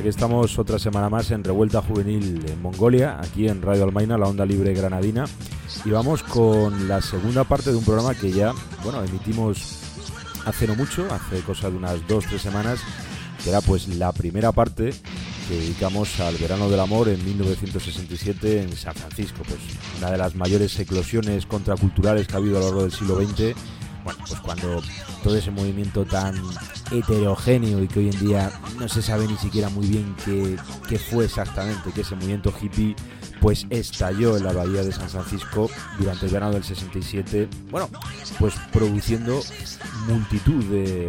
aquí estamos otra semana más en Revuelta Juvenil en Mongolia, aquí en Radio Almaina, la onda libre granadina, y vamos con la segunda parte de un programa que ya, emitimos hace no mucho, hace cosa de unas 2-3 semanas, que era pues la primera parte que dedicamos al verano del amor en 1967 en San Francisco, pues una de las mayores eclosiones contraculturales que ha habido a lo largo del siglo XX. Bueno, pues cuando todo ese movimiento tan heterogéneo y que hoy en día no se sabe ni siquiera muy bien qué fue exactamente, que ese movimiento hippie pues estalló en la bahía de San Francisco durante el verano del 67, pues produciendo multitud de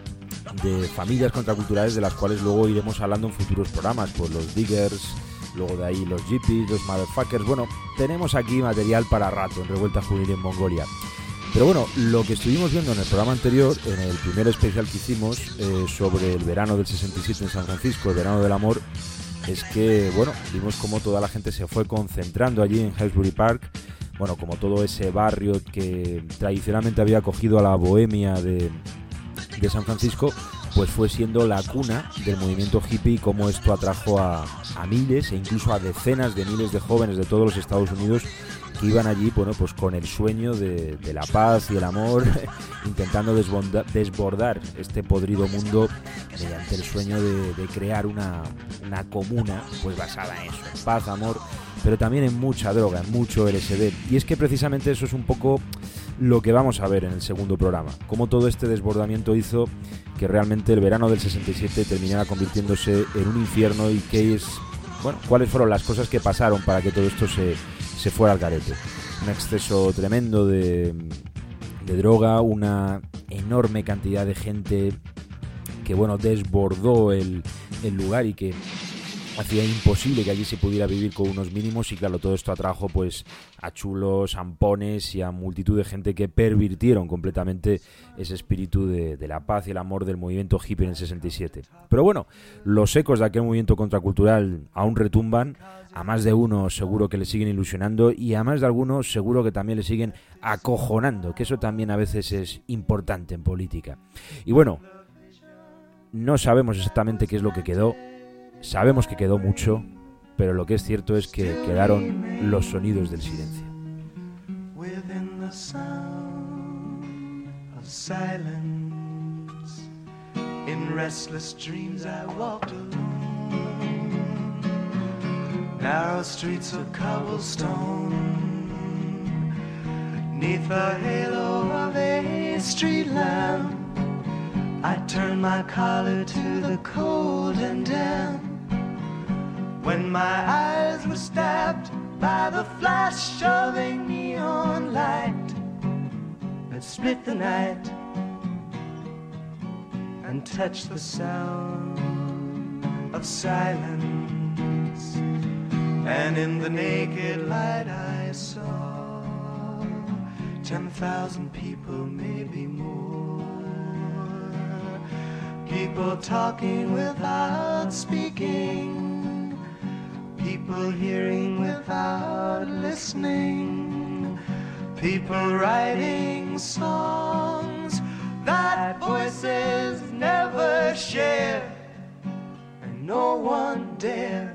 familias contraculturales de las cuales luego iremos hablando en futuros programas, pues los Diggers, luego de ahí los Hippies, los Motherfuckers. Tenemos aquí material para rato en Revuelta Juvenil en Mongolia. Pero lo que estuvimos viendo en el programa anterior, en el primer especial que hicimos sobre el verano del 67 en San Francisco, el verano del amor, es que, vimos cómo toda la gente se fue concentrando allí en Hillsbury Park, como todo ese barrio que tradicionalmente había acogido a la bohemia de San Francisco, pues fue siendo la cuna del movimiento hippie, y cómo esto atrajo a miles e incluso a decenas de miles de jóvenes de todos los Estados Unidos que iban allí, pues con el sueño de la paz y el amor, intentando desbordar este podrido mundo mediante el sueño de crear una comuna pues basada en eso, en paz, amor, pero también en mucha droga, en mucho LSD. Y es que precisamente eso es un poco lo que vamos a ver en el segundo programa, cómo todo este desbordamiento hizo que realmente el verano del 67 terminara convirtiéndose en un infierno, y cuáles fueron las cosas que pasaron para que todo esto se fuera al garete. Un exceso tremendo de droga, una enorme cantidad de gente que desbordó el lugar y que hacía imposible que allí se pudiera vivir con unos mínimos. Y claro, todo esto atrajo pues a chulos, ampones y a multitud de gente que pervirtieron completamente ese espíritu de la paz y el amor del movimiento hippie en el 67. Pero los ecos de aquel movimiento contracultural aún retumban. A más de uno seguro que le siguen ilusionando, y a más de algunos seguro que también le siguen acojonando, que eso también a veces es importante en política. Y no sabemos exactamente qué es lo que quedó. Sabemos que quedó mucho, pero lo que es cierto es que quedaron los sonidos del silencio. Within the sound of silence, in restless dreams I walked alone. Narrow streets of cobblestone, neath the halo of a street lamp, I turned my collar to the cold and damp. When my eyes were stabbed by the flash of a neon light that split the night and touched the sound of silence. And in the naked light I saw 10,000 people, maybe more. People talking without speaking, people hearing without listening, people writing songs that voices never share, and no one dared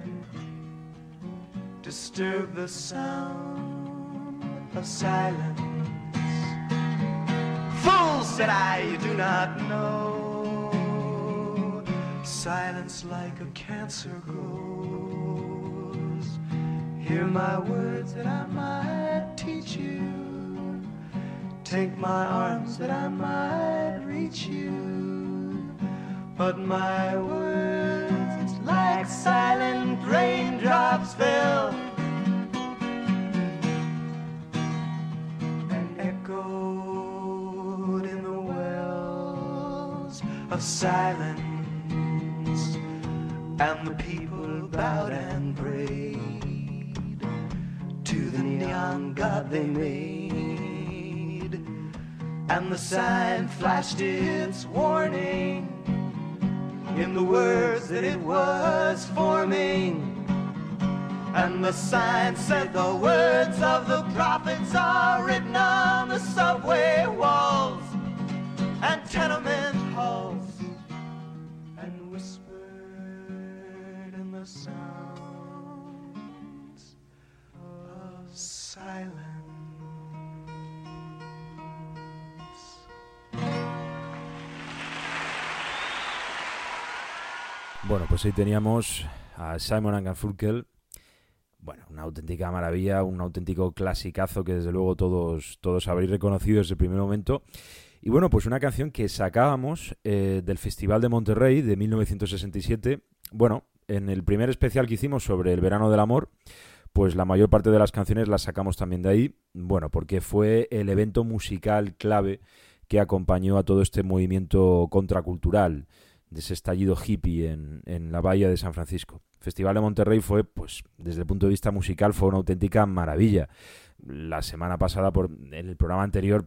disturb the sound of silence. Fool, said I, you do not know. Silence like a cancer grows. Hear my words that I might teach you. Take my arms that I might reach you. But my words like silent raindrops fell and echoed in the wells of silence. And the people bowed and prayed to the neon god they made. And the sign flashed its warning in the words that it was forming. And the sign said the words of the prophets are written on the subway walls and tenement halls, and whispered Bueno, pues ahí teníamos a Simon & Garfunkel. Bueno, una auténtica maravilla, un auténtico clasicazo que desde luego todos habréis reconocido desde el primer momento. Y bueno, pues una canción que sacábamos del Festival de Monterrey de 1967. Bueno, en el primer especial que hicimos sobre el verano del amor, pues la mayor parte de las canciones las sacamos también de ahí. Bueno, porque fue el evento musical clave que acompañó a todo este movimiento contracultural, de ese estallido hippie en la bahía de San Francisco. El Festival de Monterrey fue, pues, desde el punto de vista musical, fue una auténtica maravilla. La semana pasada, en el programa anterior,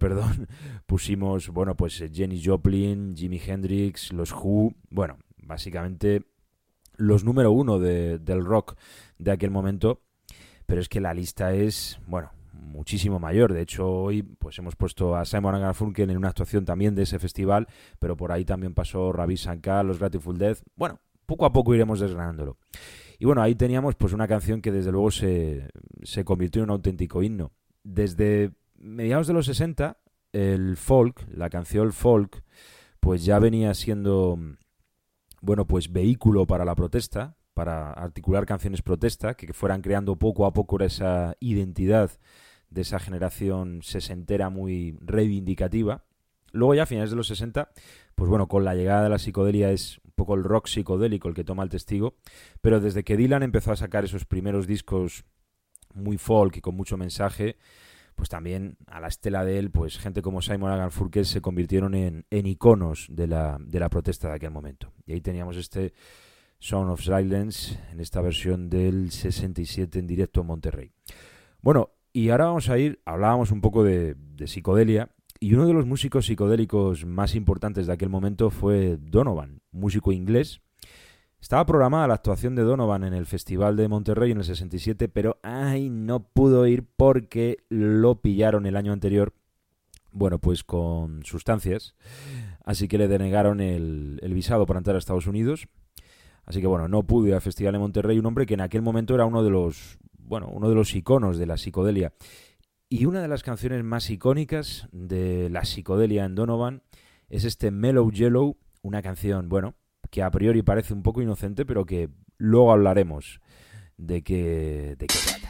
pusimos, bueno, pues Janis Joplin, Jimi Hendrix, los Who, bueno, básicamente los número uno del rock de aquel momento, pero es que la lista es, bueno, muchísimo mayor. De hecho, hoy pues hemos puesto a Simon & Garfunkel en una actuación también de ese festival, pero por ahí también pasó Ravi Shankar, los Grateful Dead. Bueno, poco a poco iremos desgranándolo. Y bueno, ahí teníamos pues una canción que desde luego se convirtió en un auténtico himno. Desde mediados de los 60, el folk, la canción folk, pues ya venía siendo, bueno, pues vehículo para la protesta, para articular canciones protesta, que fueran creando poco a poco esa identidad de esa generación sesentera muy reivindicativa. Luego ya a finales de los 60, pues bueno, con la llegada de la psicodelia es un poco el rock psicodélico el que toma el testigo, pero desde que Dylan empezó a sacar esos primeros discos muy folk y con mucho mensaje, pues también a la estela de él, pues gente como Simon & Garfunkel se convirtieron en iconos de la protesta de aquel momento. Y ahí teníamos este Sound of Silence en esta versión del 67 en directo en Monterrey. Bueno, y ahora vamos a hablábamos un poco de psicodelia, y uno de los músicos psicodélicos más importantes de aquel momento fue Donovan, músico inglés. Estaba programada la actuación de Donovan en el Festival de Monterrey en el 67, pero no pudo ir porque lo pillaron el año anterior, bueno, pues con sustancias, así que le denegaron el visado para entrar a Estados Unidos. Así que bueno, no pudo ir al Festival de Monterrey, un hombre que en aquel momento era uno de los iconos de la psicodelia. Y una de las canciones más icónicas de la psicodelia en Donovan es este Mellow Yellow, una canción, bueno, que a priori parece un poco inocente, pero que luego hablaremos de qué trata.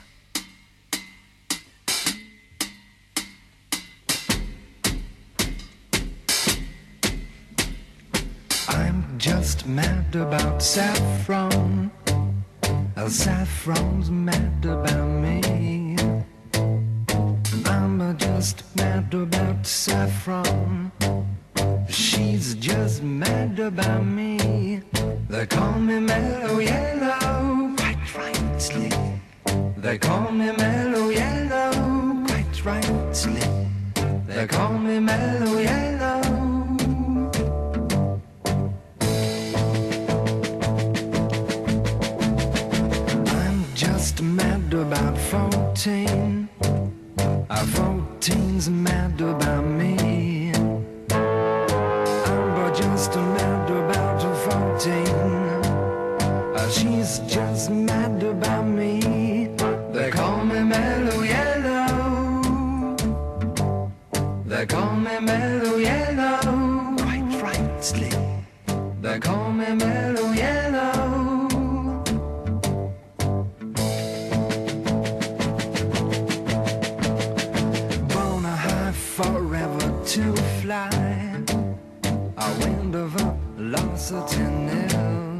I'm just mad about saffron. Saffron's mad about me. I'm just mad about saffron. She's just mad about me. They call me Mellow Yellow, quite rightly. They call me Mellow Yellow, quite rightly. They call me Mellow Yellow. Mad about 14. 14's mad about me. I'm just mad about 14. She's just mad about me. They call me Mellow Yellow. They call me Mellow Yellow, quite rightly. They call me Mellow Yellow. Forever to fly, a wind of Lusitania.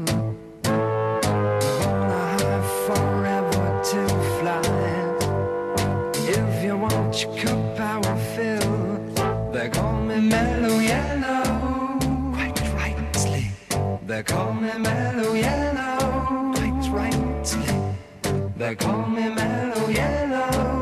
Born high forever to fly. If you want your cup, I will fill. They call me Mellow Yellow, quite rightly. They call me Mellow Yellow, quite rightly. They call me Mellow Yellow.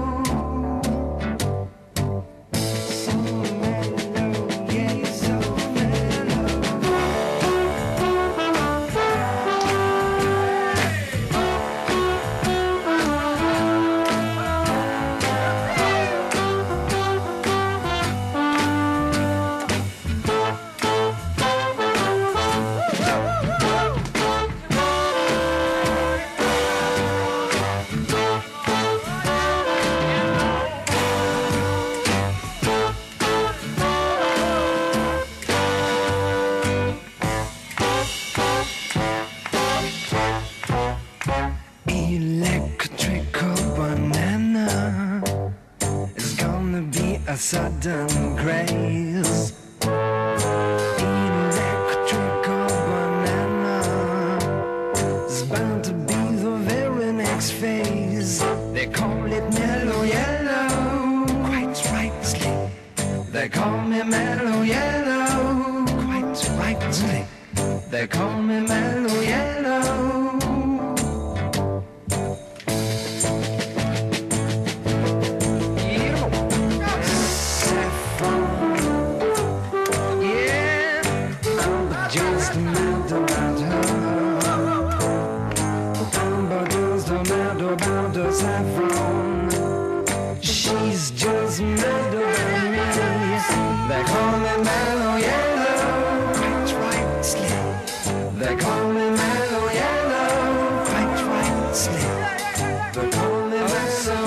call me Mellow Yellow. Quite rightly, they call me Mellow Yellow. Saffron, she's just mad about me. They call me Mellow Yellow, quite rightly. They call me Mellow Yellow, quite rightly. They call me Mellow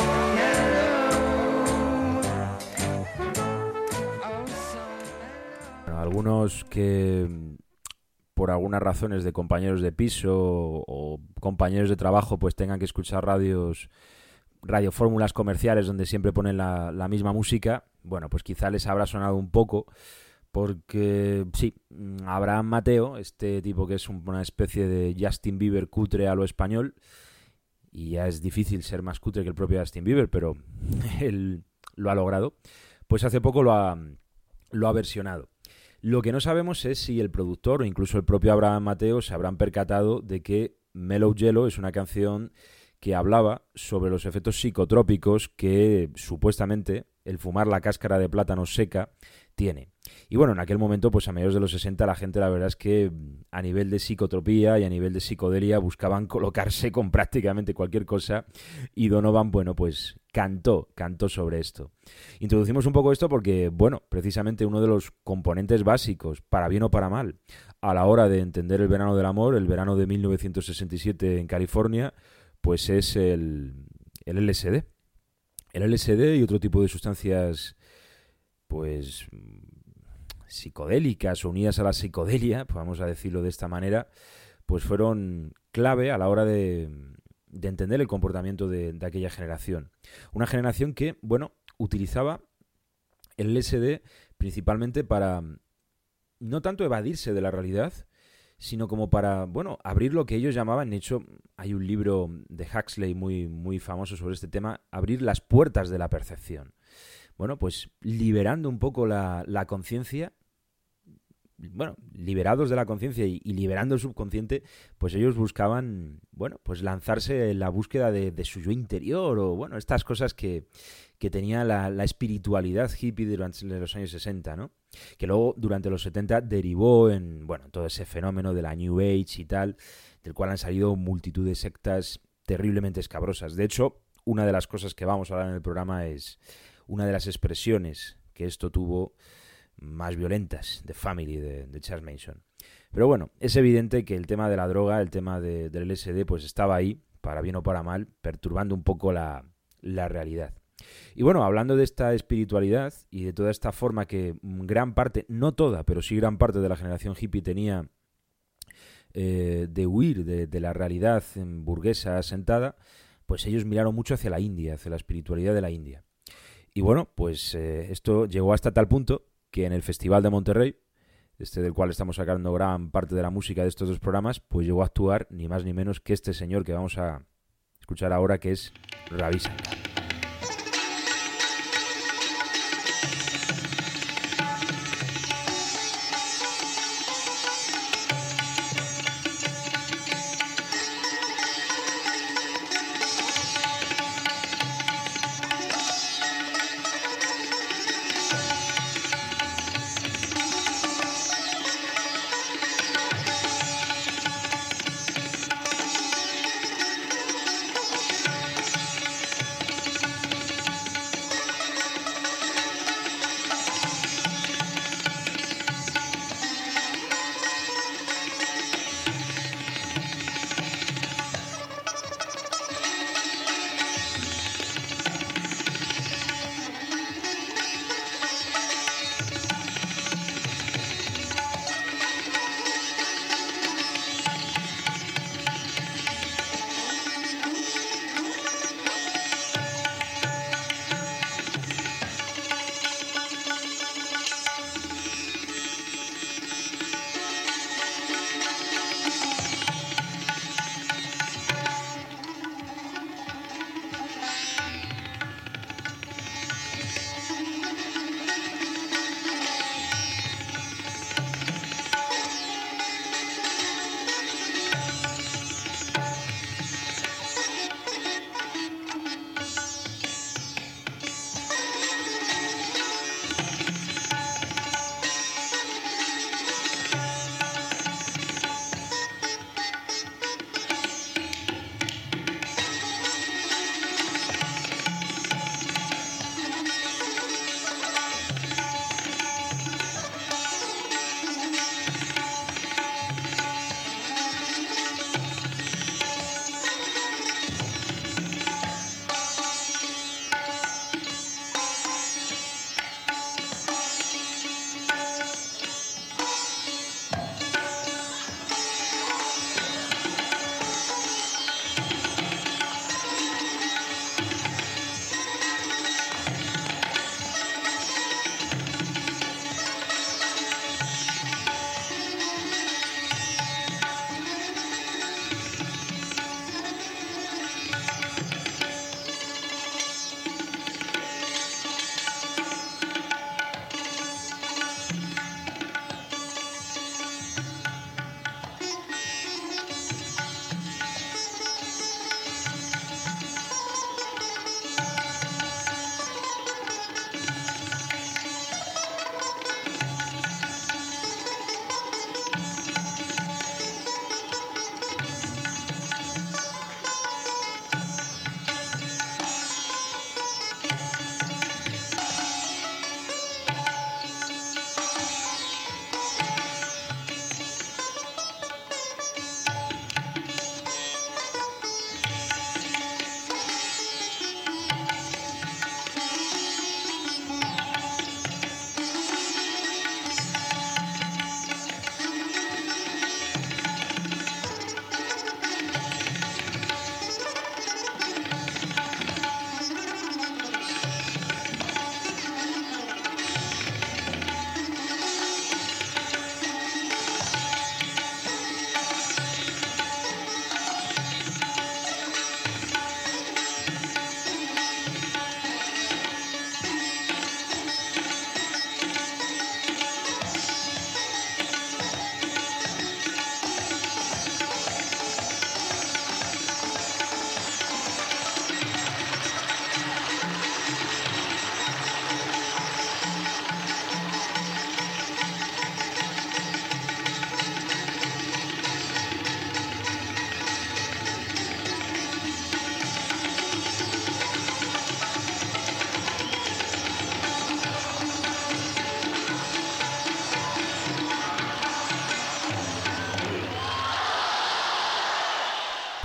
Yellow. Bueno, algunos que por algunas razones de compañeros de piso o compañeros de trabajo pues tengan que escuchar radiofórmulas comerciales donde siempre ponen la misma música, bueno, pues quizá les habrá sonado un poco porque sí, Abraham Mateo, este tipo que es una especie de Justin Bieber cutre a lo español, y ya es difícil ser más cutre que el propio Justin Bieber, pero él lo ha logrado, pues hace poco lo ha versionado. Lo que no sabemos es si el productor o incluso el propio Abraham Mateo se habrán percatado de que Mellow Yellow es una canción que hablaba sobre los efectos psicotrópicos que supuestamente el fumar la cáscara de plátano seca tiene. Y bueno, en aquel momento, pues a mediados de los 60, la gente la verdad es que a nivel de psicotropía y a nivel de psicodelia buscaban colocarse con prácticamente cualquier cosa, y Donovan, bueno, pues cantó sobre esto. Introducimos un poco esto porque, bueno, precisamente uno de los componentes básicos, para bien o para mal, a la hora de entender el verano del amor, el verano de 1967 en California, pues es el LSD. El LSD y otro tipo de sustancias, pues psicodélicas o unidas a la psicodelia, pues vamos a decirlo de esta manera, pues fueron clave a la hora de entender el comportamiento de aquella generación. Una generación que, bueno, utilizaba el LSD principalmente para no tanto evadirse de la realidad, sino como para, bueno, abrir lo que ellos llamaban, de hecho, hay un libro de Huxley muy famoso sobre este tema, abrir las puertas de la percepción. Bueno, pues liberando un poco la conciencia, bueno, liberados de la conciencia y liberando el subconsciente, pues ellos buscaban, bueno, pues lanzarse en la búsqueda de su yo interior, o bueno, estas cosas que tenía la espiritualidad hippie durante los años 60, ¿no? Que luego durante los 70 derivó en, bueno, todo ese fenómeno de la New Age y tal, del cual han salido multitud de sectas terriblemente escabrosas. De hecho, una de las cosas que vamos a hablar en el programa es una de las expresiones que esto tuvo más violentas, de Family, de Charles Manson. Pero bueno, es evidente que el tema de la droga, el tema del LSD, pues estaba ahí, para bien o para mal, perturbando un poco la realidad. Y bueno, hablando de esta espiritualidad y de toda esta forma que gran parte, no toda, pero sí gran parte de la generación hippie tenía de huir de la realidad burguesa asentada, pues ellos miraron mucho hacia la India, hacia la espiritualidad de la India. Y bueno, pues esto llegó hasta tal punto que en el Festival de Monterrey, del cual estamos sacando gran parte de la música de estos dos programas, pues llegó a actuar ni más ni menos que este señor que vamos a escuchar ahora, que es Ravi Shankar.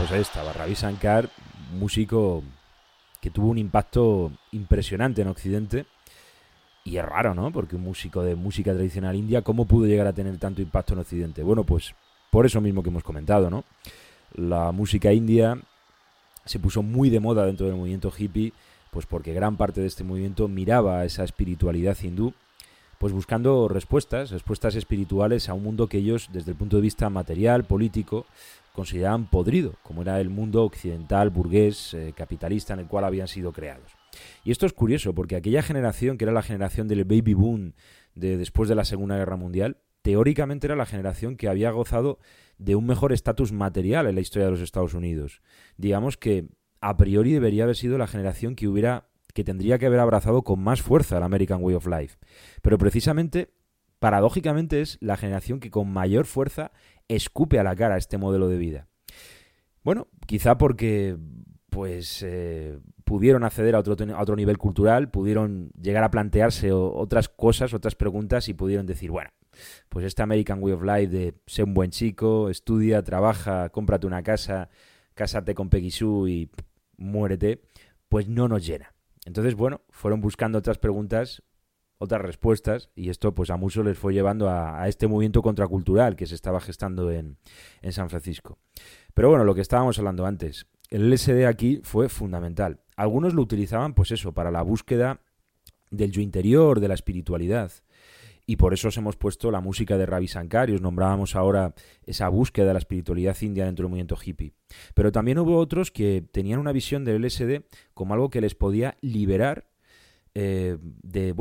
Pues ahí estaba, Ravi Shankar, músico que tuvo un impacto impresionante en Occidente. Y es raro, ¿no? Porque un músico de música tradicional india, ¿cómo pudo llegar a tener tanto impacto en Occidente? Bueno, pues por eso mismo que hemos comentado, ¿no? La música india se puso muy de moda dentro del movimiento hippie, pues porque gran parte de este movimiento miraba a esa espiritualidad hindú, pues buscando respuestas espirituales a un mundo que ellos, desde el punto de vista material, político, consideraban podrido, como era el mundo occidental, burgués, capitalista en el cual habían sido creados. Y esto es curioso, porque aquella generación, que era la generación del baby boom de después de la Segunda Guerra Mundial, teóricamente era la generación que había gozado de un mejor estatus material en la historia de los Estados Unidos. Digamos que a priori debería haber sido la generación que tendría que haber abrazado con más fuerza el American Way of Life. Pero precisamente, paradójicamente, es la generación que con mayor fuerza escupe a la cara este modelo de vida. Bueno, quizá porque pues pudieron acceder a otro nivel cultural, pudieron llegar a plantearse otras cosas, otras preguntas, y pudieron decir, bueno, pues este American Way of Life de ser un buen chico, estudia, trabaja, cómprate una casa, cásate con Peggy Sue y muérete, pues no nos llena. Entonces, bueno, fueron buscando otras preguntas, otras respuestas, y esto pues a muchos les fue llevando a este movimiento contracultural que se estaba gestando en San Francisco. Pero bueno, lo que estábamos hablando antes, el LSD aquí fue fundamental. Algunos lo utilizaban, pues eso, para la búsqueda del yo interior, de la espiritualidad. Y por eso os hemos puesto la música de Ravi Shankar y os nombrábamos ahora esa búsqueda de la espiritualidad india dentro del movimiento hippie. Pero también hubo otros que tenían una visión del LSD como algo que les podía liberar de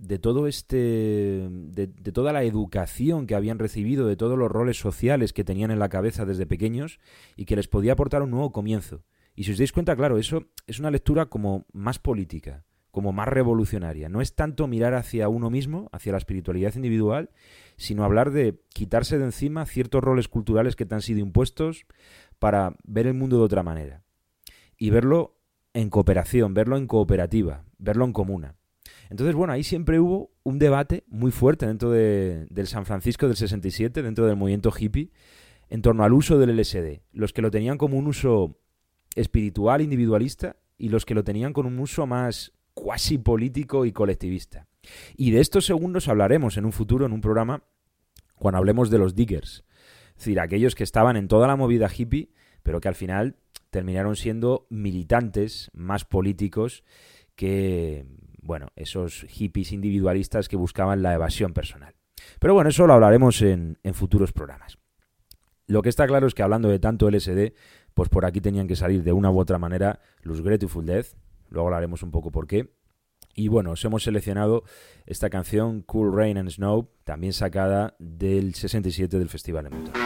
toda la educación que habían recibido, de todos los roles sociales que tenían en la cabeza desde pequeños, y que les podía aportar un nuevo comienzo. Y si os dais cuenta, claro, eso es una lectura como más política, como más revolucionaria. No es tanto mirar hacia uno mismo, hacia la espiritualidad individual, sino hablar de quitarse de encima ciertos roles culturales que te han sido impuestos para ver el mundo de otra manera. Y verlo en cooperación, verlo en cooperativa, verlo en comuna. Entonces, bueno, ahí siempre hubo un debate muy fuerte dentro del San Francisco del 67, dentro del movimiento hippie, en torno al uso del LSD. Los que lo tenían como un uso espiritual, individualista, y los que lo tenían con un uso más cuasi político y colectivista. Y de estos segundos hablaremos en un futuro, en un programa, cuando hablemos de los diggers. Es decir, aquellos que estaban en toda la movida hippie, pero que al final terminaron siendo militantes más políticos que, bueno, esos hippies individualistas que buscaban la evasión personal. Pero bueno, eso lo hablaremos en futuros programas. Lo que está claro es que hablando de tanto LSD, pues por aquí tenían que salir de una u otra manera los Grateful Dead. Luego hablaremos un poco por qué. Y bueno, os hemos seleccionado esta canción Cool Rain and Snow, también sacada del 67 del Festival de Montreux.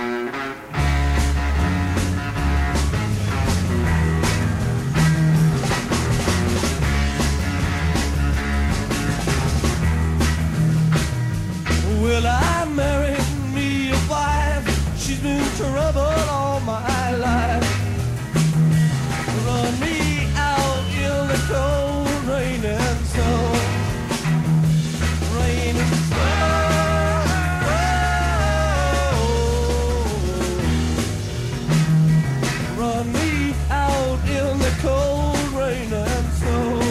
Well, I married me a wife. She's been trouble all my life. Run me out in the cold rain and snow. Rain and snow. Run me out in the cold rain and snow.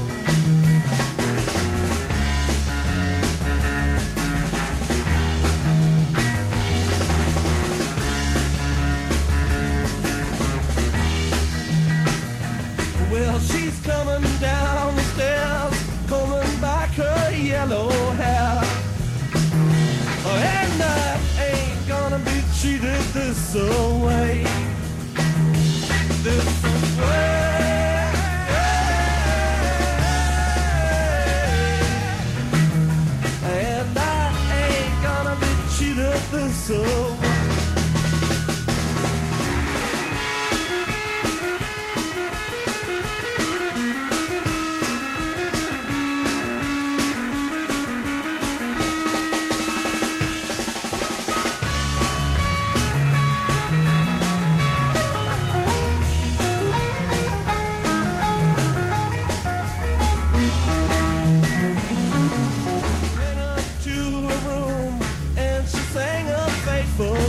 Well, she's coming down the stairs, combing back her yellow hair. And I ain't gonna be treated this way. This way. And I ain't gonna be treated this way. Went up to her room and she sang a faithful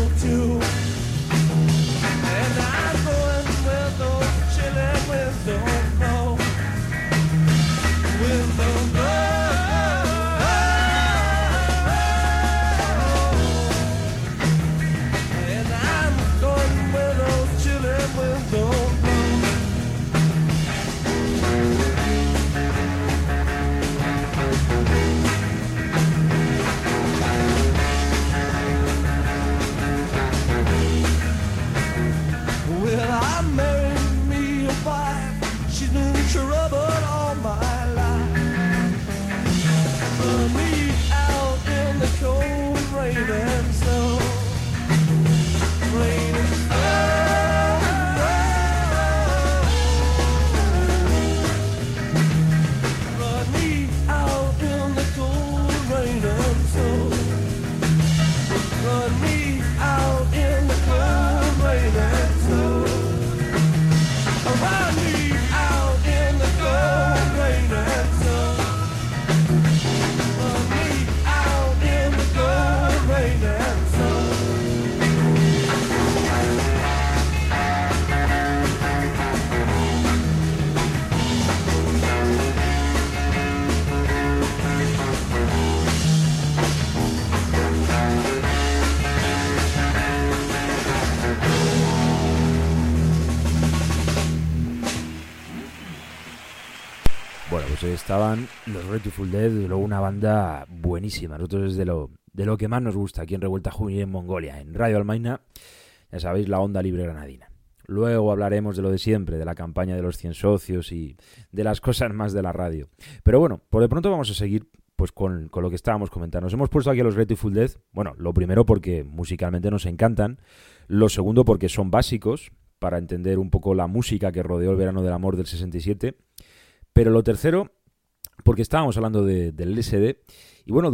Estaban los Grateful Dead, luego una banda buenísima. Nosotros es de lo que más nos gusta aquí en Revuelta Juvenil en Mongolia, en Radio Almaina, ya sabéis, la onda libre granadina. Luego hablaremos de lo de siempre, de la campaña de los 100 socios y de las cosas más de la radio. Pero bueno, por de pronto vamos a seguir pues con lo que estábamos comentando. Nos hemos puesto aquí a los Grateful Dead, bueno, lo primero porque musicalmente nos encantan, lo segundo porque son básicos para entender un poco la música que rodeó el verano del amor del 67, pero lo tercero porque estábamos hablando del LSD y bueno,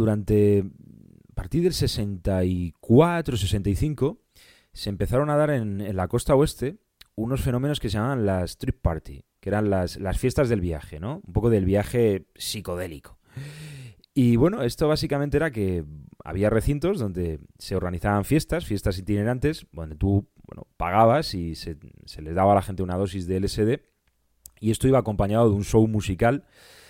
a partir del 64, 65 se empezaron a dar en la costa oeste unos fenómenos que se llamaban las trip party, que eran las fiestas del viaje, ¿no? Un poco del viaje psicodélico. Y bueno, esto básicamente era que había recintos donde se organizaban fiestas itinerantes, donde tú pagabas y se les daba a la gente una dosis de LSD y esto iba acompañado de un show musical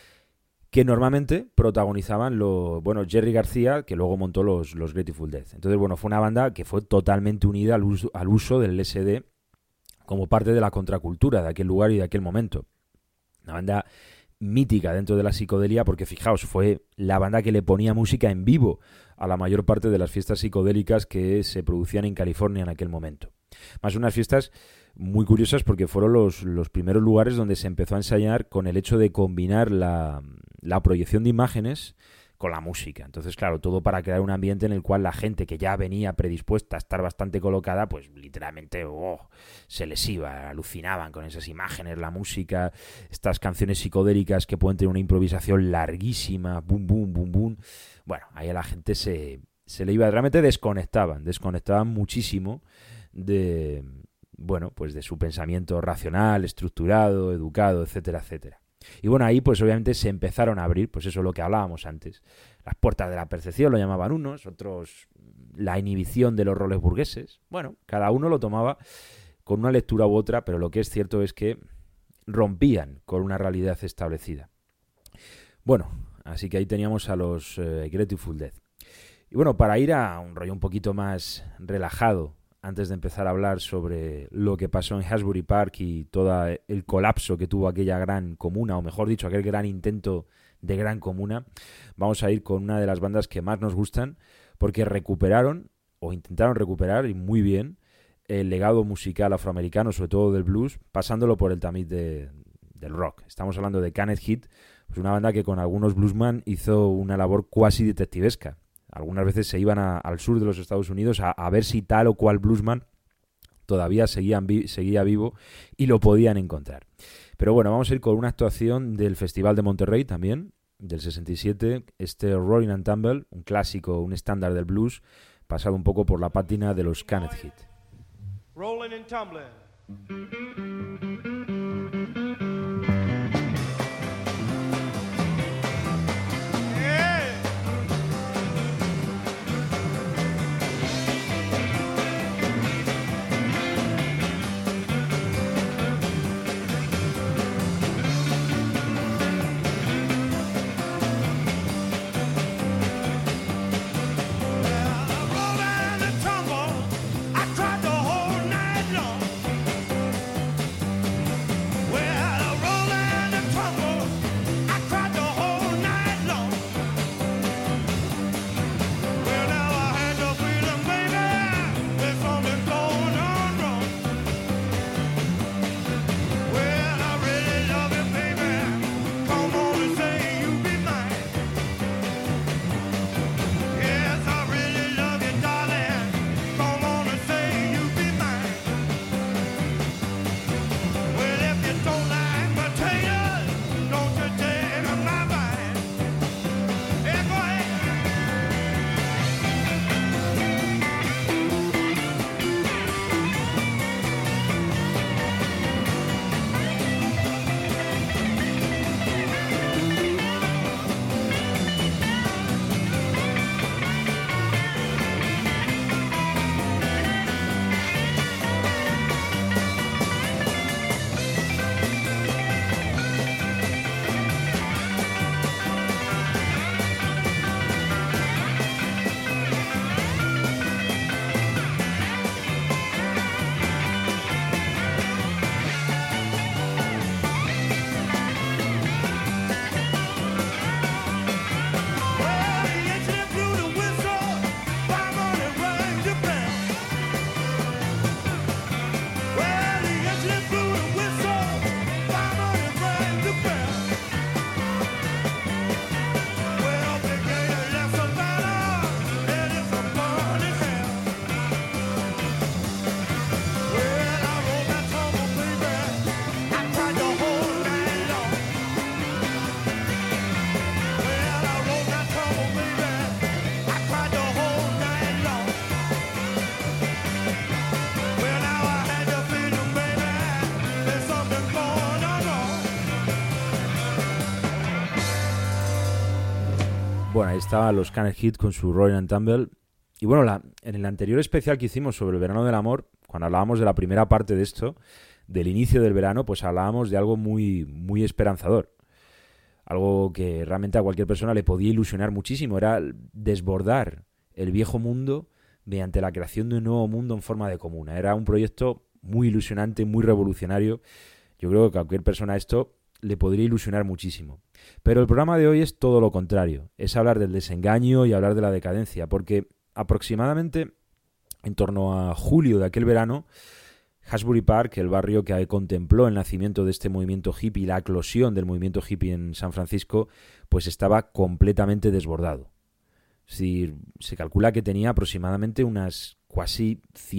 que normalmente protagonizaban Jerry García, que luego montó los Grateful Dead. Entonces, bueno, fue una banda que fue totalmente unida al uso del LSD como parte de la contracultura de aquel lugar y de aquel momento. Una banda mítica dentro de la psicodelia porque, fijaos, fue la banda que le ponía música en vivo a la mayor parte de las fiestas psicodélicas que se producían en California en aquel momento. Más unas fiestas muy curiosas porque fueron los primeros lugares donde se empezó a ensayar con el hecho de combinar la proyección de imágenes con la música. Entonces, claro, todo para crear un ambiente en el cual la gente que ya venía predispuesta a estar bastante colocada, pues literalmente se les iba, alucinaban con esas imágenes, la música, estas canciones psicodélicas que pueden tener una improvisación larguísima, boom, boom, boom, boom. Bueno, ahí a la gente se le iba, realmente desconectaban muchísimo de su pensamiento racional, estructurado, educado, etcétera, etcétera. Y bueno, ahí pues obviamente se empezaron a abrir, pues eso es lo que hablábamos antes, las puertas de la percepción lo llamaban unos, otros la inhibición de los roles burgueses. Bueno, cada uno lo tomaba con una lectura u otra, pero lo que es cierto es que rompían con una realidad establecida. Bueno, así que ahí teníamos a los Grateful Dead. Y bueno, para ir a un rollo un poquito más relajado, antes de empezar a hablar sobre lo que pasó en Hasbury Park y todo el colapso que tuvo aquella gran comuna, o mejor dicho, aquel gran intento de gran comuna, vamos a ir con una de las bandas que más nos gustan, porque recuperaron, o intentaron recuperar, y muy bien, el legado musical afroamericano, sobre todo del blues, pasándolo por el tamiz del rock. Estamos hablando de Canned Heat, pues una banda que con algunos bluesman hizo una labor cuasi detectivesca. Algunas veces se iban al sur de los Estados Unidos a ver si tal o cual bluesman todavía seguía vivo y lo podían encontrar. Pero bueno, vamos a ir con una actuación del Festival de Monterrey también, del 67, Rolling and Tumble, un clásico, un estándar del blues, pasado un poco por la pátina de los Canned Heat. Rolling and tumbling. Ahí estaban los Canned Heat con su Rollin' and Tumble. Y bueno, en el anterior especial que hicimos sobre el verano del amor, cuando hablábamos de la primera parte de esto, del inicio del verano, pues hablábamos de algo muy, muy esperanzador. Algo que realmente a cualquier persona le podía ilusionar muchísimo. Era desbordar el viejo mundo mediante la creación de un nuevo mundo en forma de comuna. Era un proyecto muy ilusionante, muy revolucionario. Yo creo que a cualquier persona esto le podría ilusionar muchísimo. Pero el programa de hoy es todo lo contrario. Es hablar del desengaño y hablar de la decadencia, porque aproximadamente en torno a julio de aquel verano, Asbury Park, el barrio que contempló el nacimiento de este movimiento hippie, la eclosión del movimiento hippie en San Francisco, pues estaba completamente desbordado. Es decir, se calcula que tenía aproximadamente unas casi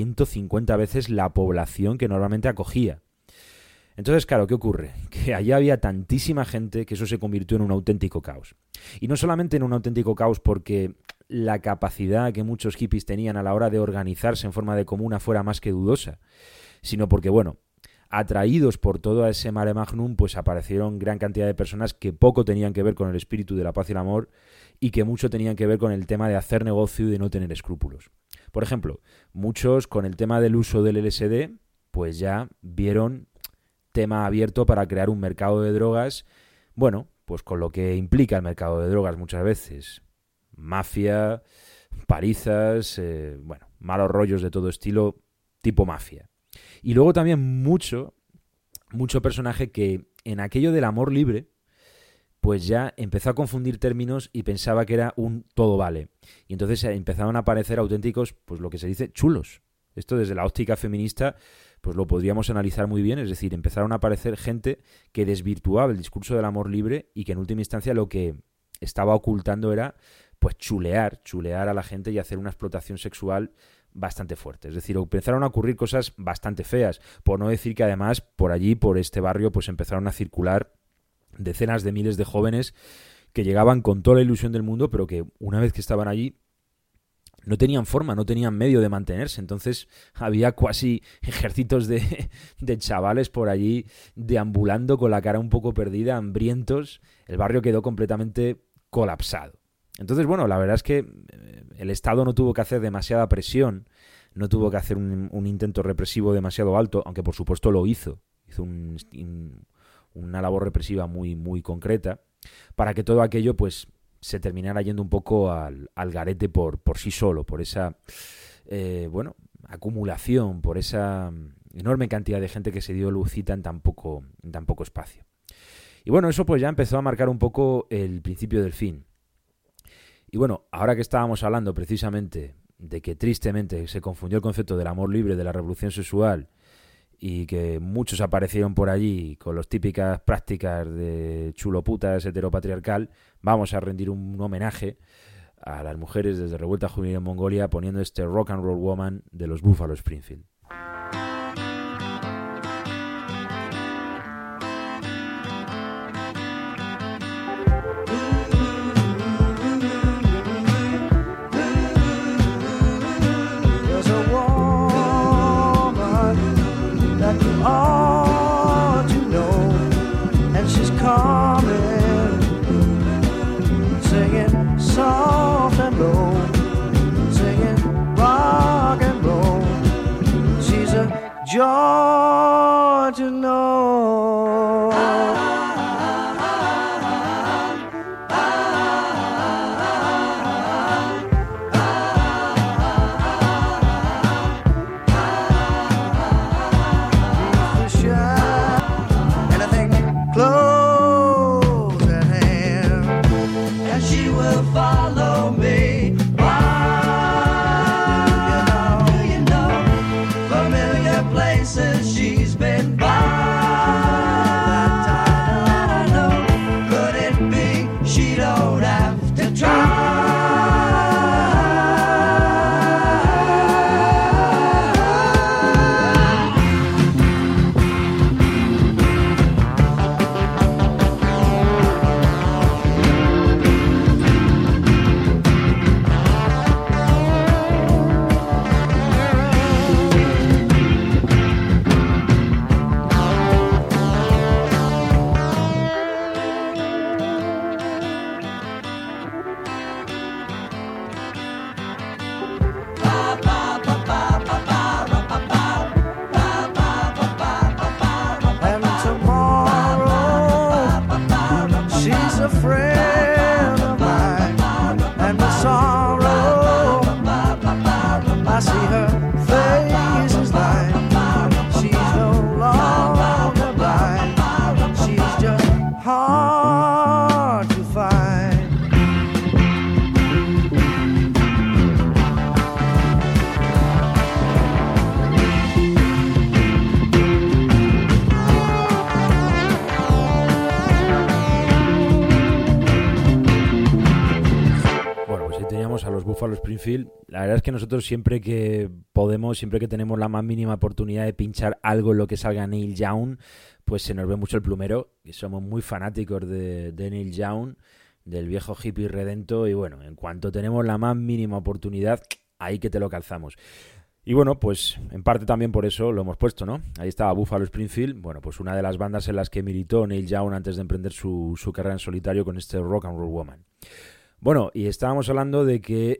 150 veces la población que normalmente acogía. Entonces, claro, ¿qué ocurre? Que allá había tantísima gente que eso se convirtió en un auténtico caos. Y no solamente en un auténtico caos porque la capacidad que muchos hippies tenían a la hora de organizarse en forma de comuna fuera más que dudosa, sino porque, bueno, atraídos por todo ese mare magnum, pues aparecieron gran cantidad de personas que poco tenían que ver con el espíritu de la paz y el amor y que mucho tenían que ver con el tema de hacer negocio y de no tener escrúpulos. Por ejemplo, muchos con el tema del uso del LSD, pues ya vieron tema abierto para crear un mercado de drogas, bueno, pues con lo que implica el mercado de drogas muchas veces. Mafia, palizas, bueno, malos rollos de todo estilo, tipo mafia. Y luego también mucho personaje que en aquello del amor libre, pues ya empezó a confundir términos y pensaba que era un todo vale. Y entonces empezaron a aparecer auténticos, pues lo que se dice, chulos. Esto desde la óptica feminista, pues lo podríamos analizar muy bien. Es decir, empezaron a aparecer gente que desvirtuaba el discurso del amor libre y que en última instancia lo que estaba ocultando era pues chulear a la gente y hacer una explotación sexual bastante fuerte. Es decir, empezaron a ocurrir cosas bastante feas, por no decir que además por allí, por este barrio, pues empezaron a circular decenas de miles de jóvenes que llegaban con toda la ilusión del mundo, pero que una vez que estaban allí no tenían forma, no tenían medio de mantenerse. Entonces había casi ejércitos de chavales por allí deambulando con la cara un poco perdida, hambrientos. El barrio quedó completamente colapsado. Entonces, bueno, la verdad es que el Estado no tuvo que hacer demasiada presión, no tuvo que hacer un intento represivo demasiado alto, aunque por supuesto lo hizo. Hizo una labor represiva muy, muy concreta para que todo aquello pues se terminara yendo un poco al garete por sí solo, por esa acumulación, por esa enorme cantidad de gente que se dio lucita en tan poco espacio. Y bueno, eso pues ya empezó a marcar un poco el principio del fin. Y bueno, ahora que estábamos hablando precisamente de que tristemente se confundió el concepto del amor libre, de la revolución sexual, y que muchos aparecieron por allí con las típicas prácticas de chuloputas heteropatriarcal, vamos a rendir un homenaje a las mujeres desde Revuelta Juvenil en Mongolia poniendo este Rock and Roll Woman de los Buffalo Springfield. Ought to know, and she's coming, singing soft and low, singing rock and roll. She's a joy to know. Places Springfield. La verdad es que nosotros siempre que podemos, siempre que tenemos la más mínima oportunidad de pinchar algo en lo que salga Neil Young, pues se nos ve mucho el plumero, y somos muy fanáticos de Neil Young, del viejo hippie redento, y bueno, en cuanto tenemos la más mínima oportunidad, ahí que te lo calzamos. Y bueno, pues en parte también por eso lo hemos puesto, ¿no? Ahí estaba Buffalo Springfield, bueno, pues una de las bandas en las que militó Neil Young antes de emprender su carrera en solitario con este Rock and Roll Woman. Bueno, y estábamos hablando de que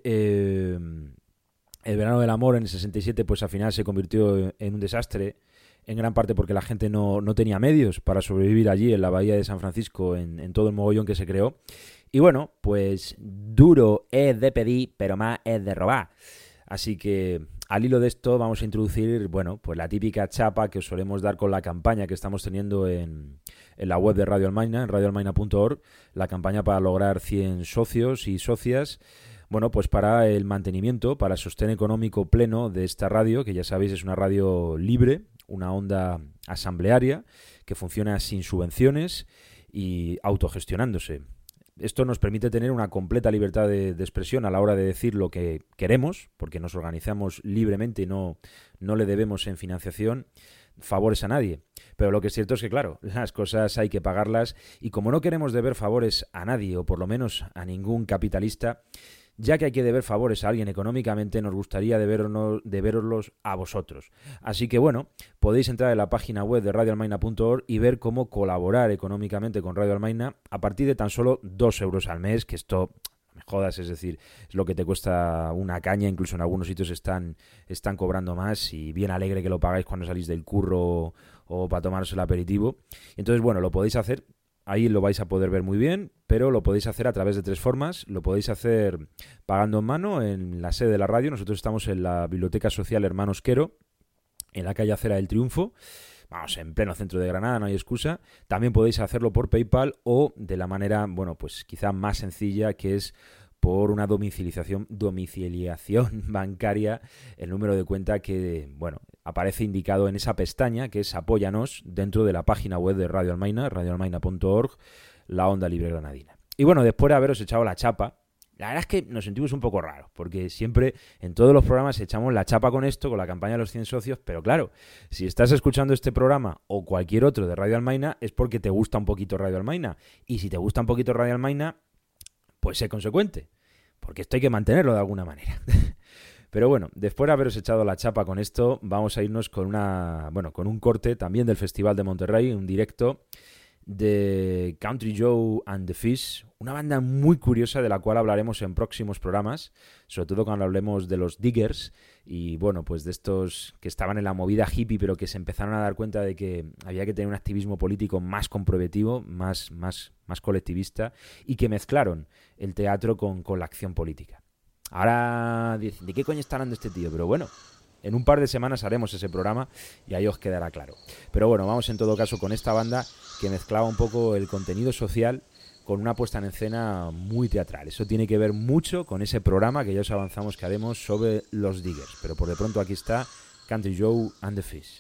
el verano del amor en el 67 pues al final se convirtió en un desastre, en gran parte porque la gente no tenía medios para sobrevivir allí en la bahía de San Francisco, en todo el mogollón que se creó. Y bueno, pues duro es de pedir, pero más es de robar. Así que al hilo de esto vamos a introducir, bueno, pues la típica chapa que os solemos dar con la campaña que estamos teniendo en la web de Radio Almaina, en radioalmaina.org, la campaña para lograr 100 socios y socias, bueno, pues para el mantenimiento, para el sostén económico pleno de esta radio, que ya sabéis es una radio libre, una onda asamblearia, que funciona sin subvenciones y autogestionándose. Esto nos permite tener una completa libertad de expresión a la hora de decir lo que queremos, porque nos organizamos libremente y no le debemos en financiación favores a nadie. Pero lo que es cierto es que, claro, las cosas hay que pagarlas, y como no queremos deber favores a nadie, o por lo menos a ningún capitalista, ya que hay que deber favores a alguien económicamente, nos gustaría deberoslos a vosotros. Así que bueno, podéis entrar en la página web de radioalmaina.org y ver cómo colaborar económicamente con Radio Almaina a partir de tan solo 2 euros al mes, que esto, no me jodas, es decir, es lo que te cuesta una caña, incluso en algunos sitios están cobrando más, y bien alegre que lo pagáis cuando salís del curro o para tomaros el aperitivo. Entonces, bueno, lo podéis hacer. Ahí lo vais a poder ver muy bien, pero lo podéis hacer a través de 3 formas. Lo podéis hacer pagando en mano en la sede de la radio. Nosotros estamos en la Biblioteca Social Hermanos Quero, en la calle Acera del Triunfo. Vamos, en pleno centro de Granada, no hay excusa. También podéis hacerlo por PayPal o de la manera, bueno, pues quizá más sencilla, que es por una domiciliación bancaria, el número de cuenta que, bueno, aparece indicado en esa pestaña que es Apóyanos dentro de la página web de Radio Almaina, radioalmaina.org, la onda libre granadina. Y bueno, después de haberos echado la chapa, la verdad es que nos sentimos un poco raros, porque siempre en todos los programas echamos la chapa con esto, con la campaña de los 100 socios, pero claro, si estás escuchando este programa o cualquier otro de Radio Almaina es porque te gusta un poquito Radio Almaina, y si te gusta un poquito Radio Almaina, pues sé consecuente, porque esto hay que mantenerlo de alguna manera. Pero bueno, después de haberos echado la chapa con esto, vamos a irnos con con un corte también del Festival de Monterrey, un directo de Country Joe and the Fish, una banda muy curiosa de la cual hablaremos en próximos programas, sobre todo cuando hablemos de los Diggers y bueno, pues de estos que estaban en la movida hippie pero que se empezaron a dar cuenta de que había que tener un activismo político más comprometido, más colectivista, y que mezclaron el teatro con la acción política. Ahora dicen, ¿de qué coño está hablando este tío? Pero bueno, en un par de semanas haremos ese programa y ahí os quedará claro. Pero bueno, vamos en todo caso con esta banda que mezclaba un poco el contenido social con una puesta en escena muy teatral. Eso tiene que ver mucho con ese programa que ya os avanzamos que haremos sobre los Diggers. Pero por de pronto aquí está Country Joe and the Fish.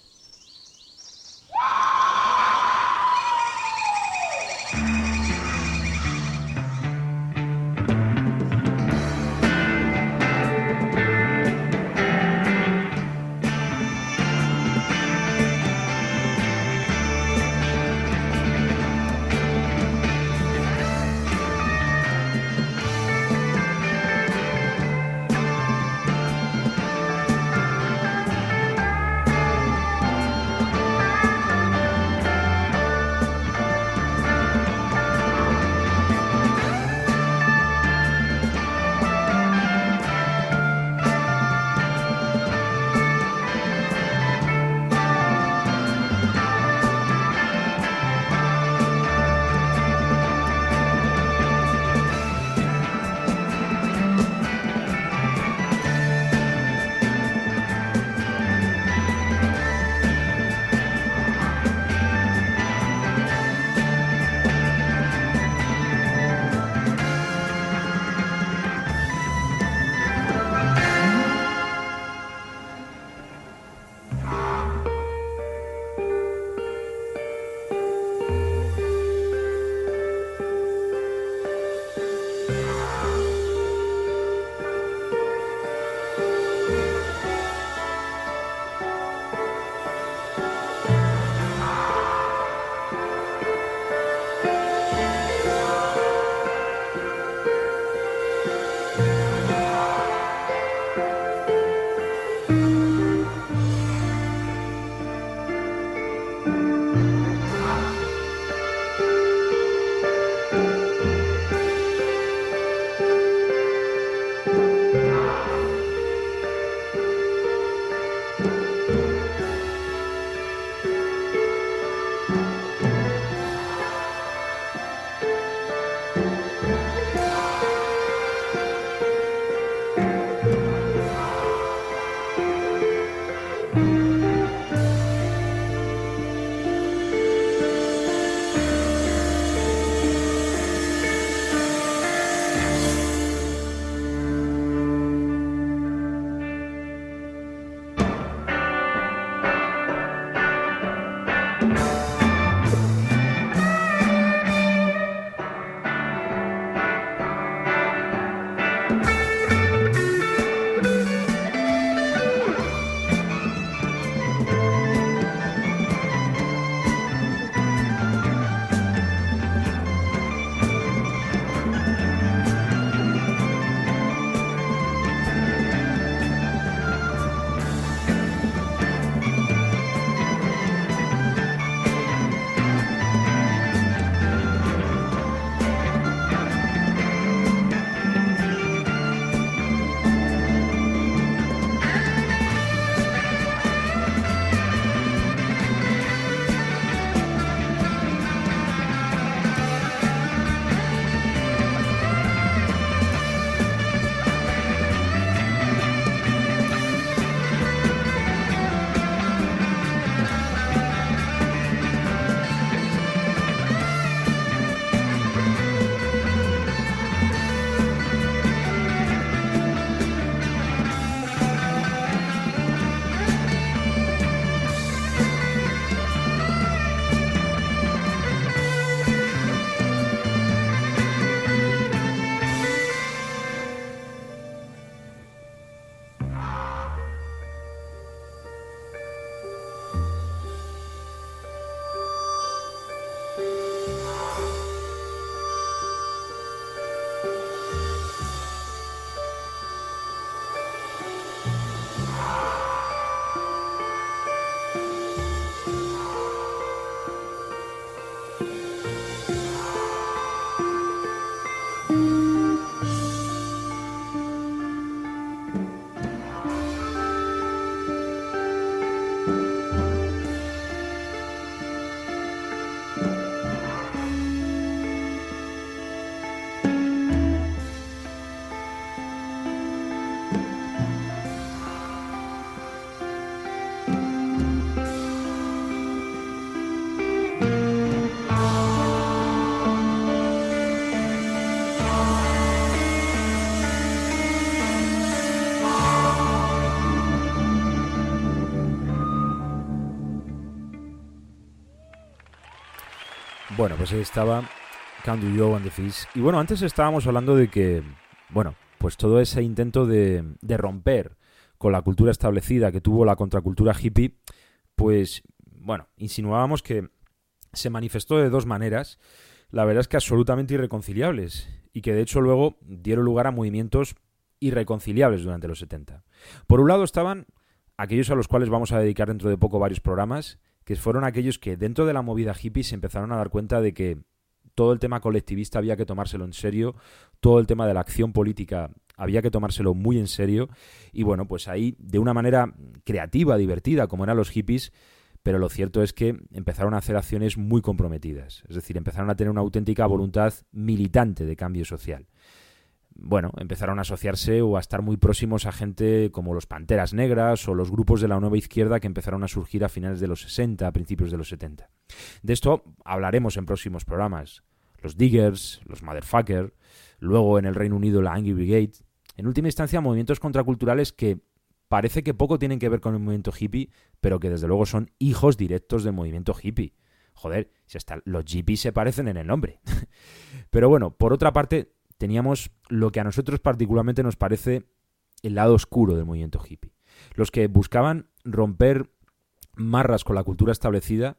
Bueno, pues ahí estaba Count Joe and the Fish. Y bueno, antes estábamos hablando de que, bueno, pues todo ese intento de romper con la cultura establecida que tuvo la contracultura hippie, pues, bueno, insinuábamos que se manifestó de dos maneras, la verdad es que absolutamente irreconciliables, y que de hecho luego dieron lugar a movimientos irreconciliables durante los 70. Por un lado estaban aquellos a los cuales vamos a dedicar dentro de poco varios programas, que fueron aquellos que dentro de la movida hippie se empezaron a dar cuenta de que todo el tema colectivista había que tomárselo en serio, todo el tema de la acción política había que tomárselo muy en serio, y bueno, pues ahí, de una manera creativa, divertida, como eran los hippies, pero lo cierto es que empezaron a hacer acciones muy comprometidas, es decir, empezaron a tener una auténtica voluntad militante de cambio social. Bueno, empezaron a asociarse o a estar muy próximos a gente como los Panteras Negras o los grupos de la nueva izquierda que empezaron a surgir a finales de los 60, a principios de los 70. De esto hablaremos en próximos programas. Los Diggers, los Motherfucker, luego en el Reino Unido la Angry Brigade. En última instancia, movimientos contraculturales que parece que poco tienen que ver con el movimiento hippie, pero que desde luego son hijos directos del movimiento hippie. Joder, si hasta los hippies se parecen en el nombre. Pero bueno, por otra parte, teníamos lo que a nosotros particularmente nos parece el lado oscuro del movimiento hippie. Los que buscaban romper marras con la cultura establecida,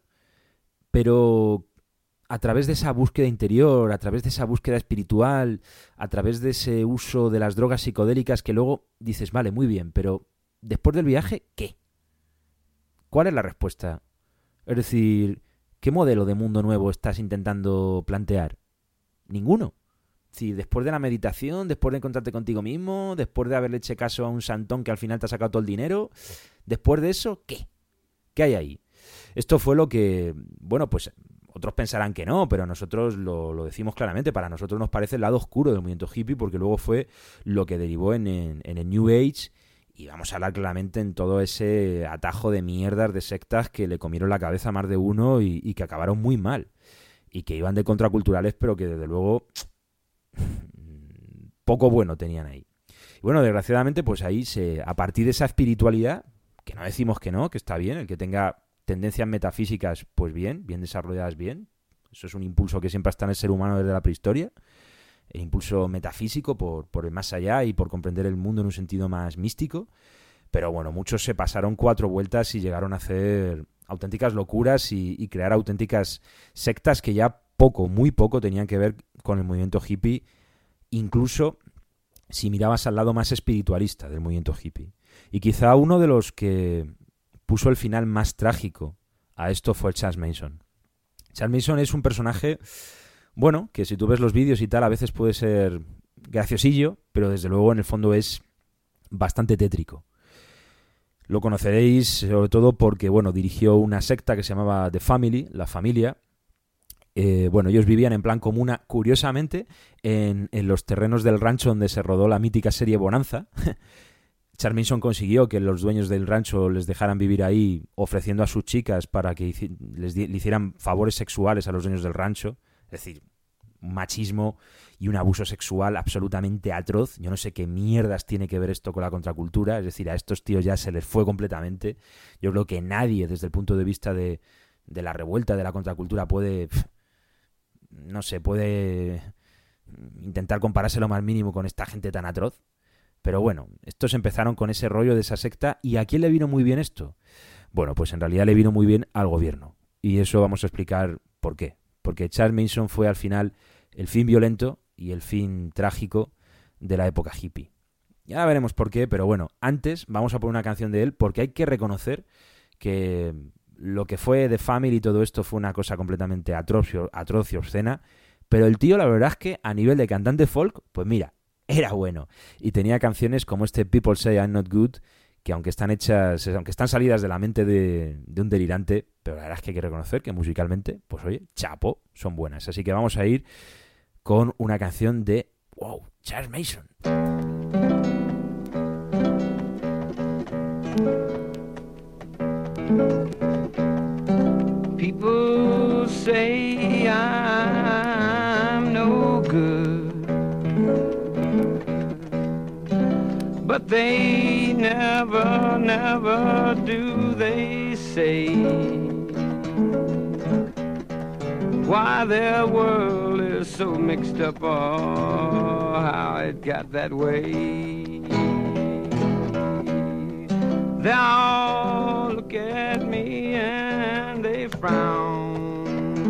pero a través de esa búsqueda interior, a través de esa búsqueda espiritual, a través de ese uso de las drogas psicodélicas que luego dices, vale, muy bien, pero después del viaje, ¿qué? ¿Cuál es la respuesta? Es decir, ¿qué modelo de mundo nuevo estás intentando plantear? Ninguno. Sí, después de la meditación, después de encontrarte contigo mismo, después de haberle hecho caso a un santón que al final te ha sacado todo el dinero, después de eso, ¿qué? ¿Qué hay ahí? Esto fue lo que, bueno, pues otros pensarán que no, pero nosotros lo decimos claramente, para nosotros nos parece el lado oscuro del movimiento hippie, porque luego fue lo que derivó en el New Age, y vamos a hablar claramente en todo ese atajo de mierdas, de sectas que le comieron la cabeza a más de uno y que acabaron muy mal, y que iban de contraculturales, pero que desde luego poco bueno tenían ahí. Y bueno, desgraciadamente, pues ahí a partir de esa espiritualidad, que no decimos que no, que está bien, el que tenga tendencias metafísicas, pues bien desarrolladas, bien. Eso es un impulso que siempre está en el ser humano desde la prehistoria. El impulso metafísico por el más allá y por comprender el mundo en un sentido más místico. Pero bueno, muchos se pasaron 4 vueltas y llegaron a hacer auténticas locuras y crear auténticas sectas que ya muy poco tenían que ver con el movimiento hippie, incluso si mirabas al lado más espiritualista del movimiento hippie. Y quizá uno de los que puso el final más trágico a esto fue Charles Manson. Charles Manson es un personaje, bueno, que si tú ves los vídeos y tal, a veces puede ser graciosillo, pero desde luego en el fondo es bastante tétrico. Lo conoceréis sobre todo porque, bueno, dirigió una secta que se llamaba The Family, la familia. Bueno, ellos vivían en plan comuna, curiosamente, en los terrenos del rancho donde se rodó la mítica serie Bonanza. Charles Manson consiguió que los dueños del rancho les dejaran vivir ahí, ofreciendo a sus chicas para que le hicieran favores sexuales a los dueños del rancho. Es decir, un machismo y un abuso sexual absolutamente atroz. Yo no sé qué mierdas tiene que ver esto con la contracultura. Es decir, a estos tíos ya se les fue completamente. Yo creo que nadie, desde el punto de vista de la revuelta de la contracultura, puede intentar compararse lo más mínimo con esta gente tan atroz. Pero bueno, estos empezaron con ese rollo de esa secta. ¿Y a quién le vino muy bien esto? Bueno, pues en realidad le vino muy bien al gobierno. Y eso vamos a explicar por qué. Porque Charles Manson fue al final el fin violento y el fin trágico de la época hippie. Ya veremos por qué, pero bueno, antes vamos a poner una canción de él porque hay que reconocer que lo que fue The Family y todo esto fue una cosa completamente atroz y obscena. Pero el tío, la verdad es que a nivel de cantante folk, pues mira, era bueno. Y tenía canciones como este People Say I'm Not Good, que aunque están salidas de la mente de un delirante, pero la verdad es que hay que reconocer que musicalmente, pues oye, chapo, son buenas. Así que vamos a ir con una canción de, wow, Charles Manson. People say I'm no good, but they never do, they say. why their world is so mixed up, oh, how it got that way. They all look at me and they frown.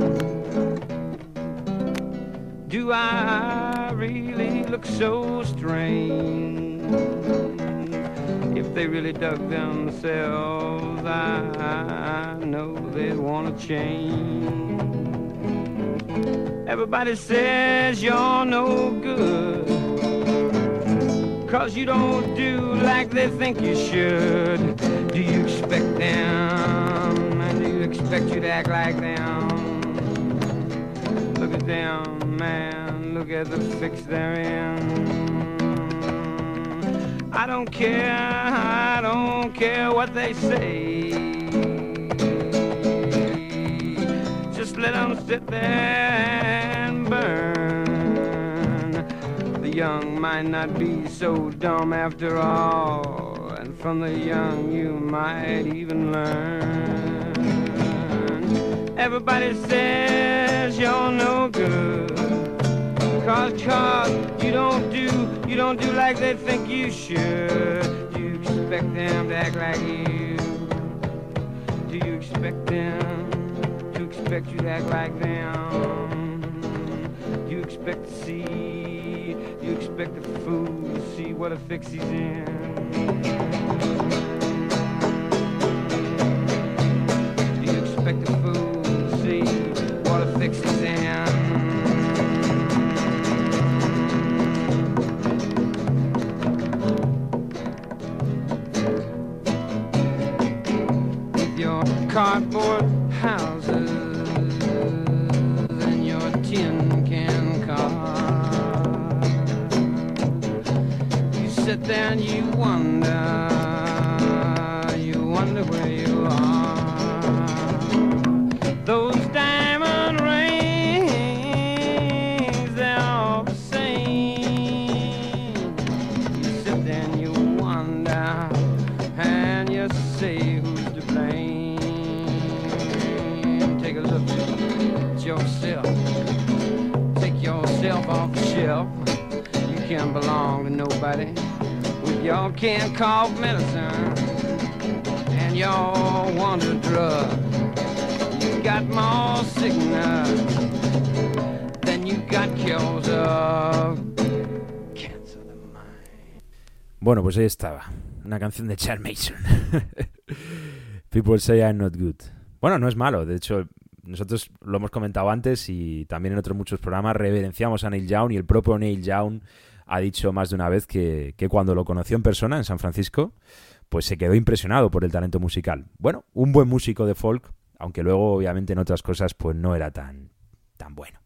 Do I really look so strange? If they really dug themselves, I know they'd want to change. Everybody says you're no good, 'cause you don't do like they think you should. Do you expect them, and do you expect you to act like them? Look at them, man, look at the fix they're in. I don't care what they say. Just let them sit there and burn. The young might not be so dumb after all, and from the young you might even learn. Everybody says you're no good, cause you don't do like they think you should. Do you expect them to act like you? Do you expect them to expect you to act like them? Do you expect to see, do you expect the fool to see what a fix he's in? Do you expect the fool to see what a fix he's in? Cardboard houses and your tin can car. You sit there and you wonder where you are. Those diamond rings, they're all the same. You sit there and you wonder, and you say, who's to blame? Take a look at yourself. Take yourself off the shelf. You can't belong to nobody with your can't cough medicine and your wonder drug. You got more sickness than you got cures of cancer of the mind. Bueno, pues ahí estaba. Una canción de Charles Mason. People say I'm not good. Bueno, no es malo. De hecho, nosotros lo hemos comentado antes y también en otros muchos programas reverenciamos a Neil Young, y el propio Neil Young ha dicho más de una vez que cuando lo conoció en persona en San Francisco, pues se quedó impresionado por el talento musical. Bueno, un buen músico de folk, aunque luego obviamente en otras cosas pues no era tan bueno.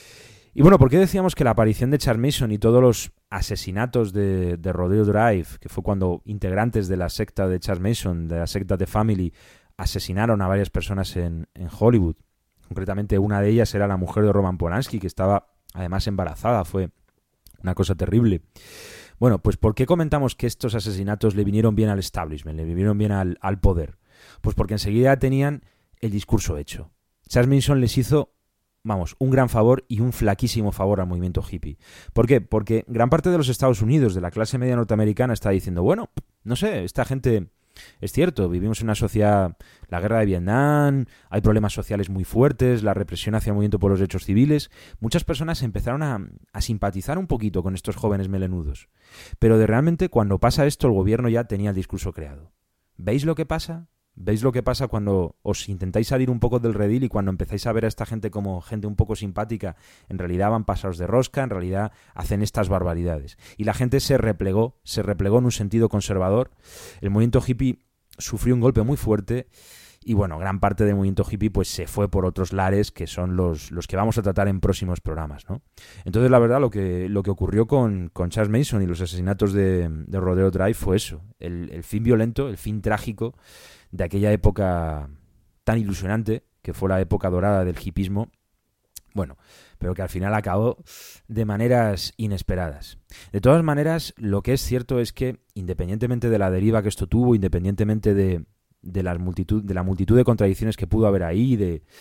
Y bueno, ¿por qué decíamos que la aparición de Charles Mason y todos los asesinatos de Rodeo Drive, que fue cuando integrantes de la secta de Charles Mason, de la secta The Family, asesinaron a varias personas en Hollywood? Concretamente una de ellas era la mujer de Roman Polanski, que estaba además embarazada. Fue una cosa terrible. Bueno, pues ¿por qué comentamos que estos asesinatos le vinieron bien al establishment, le vinieron bien al poder? Pues porque enseguida tenían el discurso hecho. Charles Manson les hizo, un gran favor y un flaquísimo favor al movimiento hippie. ¿Por qué? Porque gran parte de los Estados Unidos, de la clase media norteamericana, está diciendo, bueno, no sé, esta gente... Es cierto, vivimos en una sociedad, la guerra de Vietnam, hay problemas sociales muy fuertes, la represión hacia el movimiento por los derechos civiles. Muchas personas empezaron a simpatizar un poquito con estos jóvenes melenudos. Pero realmente cuando pasa esto, el gobierno ya tenía el discurso creado. ¿Veis lo que pasa? ¿Veis lo que pasa cuando os intentáis salir un poco del redil y cuando empezáis a ver a esta gente como gente un poco simpática? En realidad van pasados de rosca, en realidad hacen estas barbaridades. Y la gente se replegó en un sentido conservador. El movimiento hippie sufrió un golpe muy fuerte y bueno, gran parte del movimiento hippie pues se fue por otros lares que son los que vamos a tratar en próximos programas, ¿no? Entonces la verdad lo que ocurrió con Charles Manson y los asesinatos de Rodeo Drive fue eso, el fin violento, el fin trágico de aquella época tan ilusionante que fue la época dorada del hippismo, bueno, pero que al final acabó de maneras inesperadas. De todas maneras, lo que es cierto es que, independientemente de la deriva que esto tuvo, independientemente de la multitud de contradicciones que pudo haber ahí, de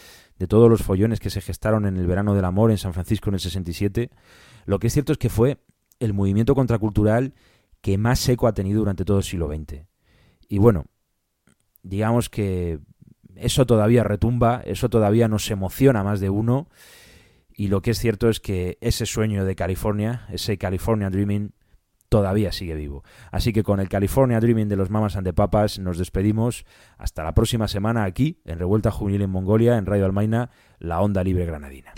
de todos los follones que se gestaron en el verano del amor en San Francisco en el 67, lo que es cierto es que fue el movimiento contracultural que más eco ha tenido durante todo el siglo XX. Y bueno, digamos que eso todavía retumba, eso todavía nos emociona a más de uno, y lo que es cierto es que ese sueño de California, ese California Dreaming, todavía sigue vivo. Así que con el California Dreaming de los Mamas and the Papas nos despedimos hasta la próxima semana aquí, en Revuelta Juvenil en Mongolia, en Radio Almaina, la onda libre granadina.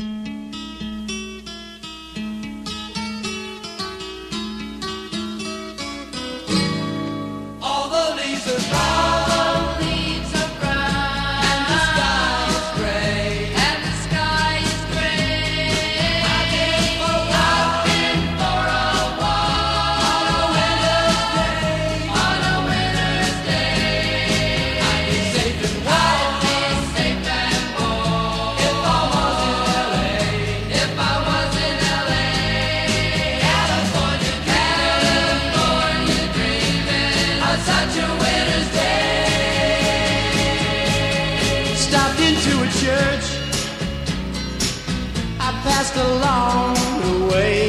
Passed along the way.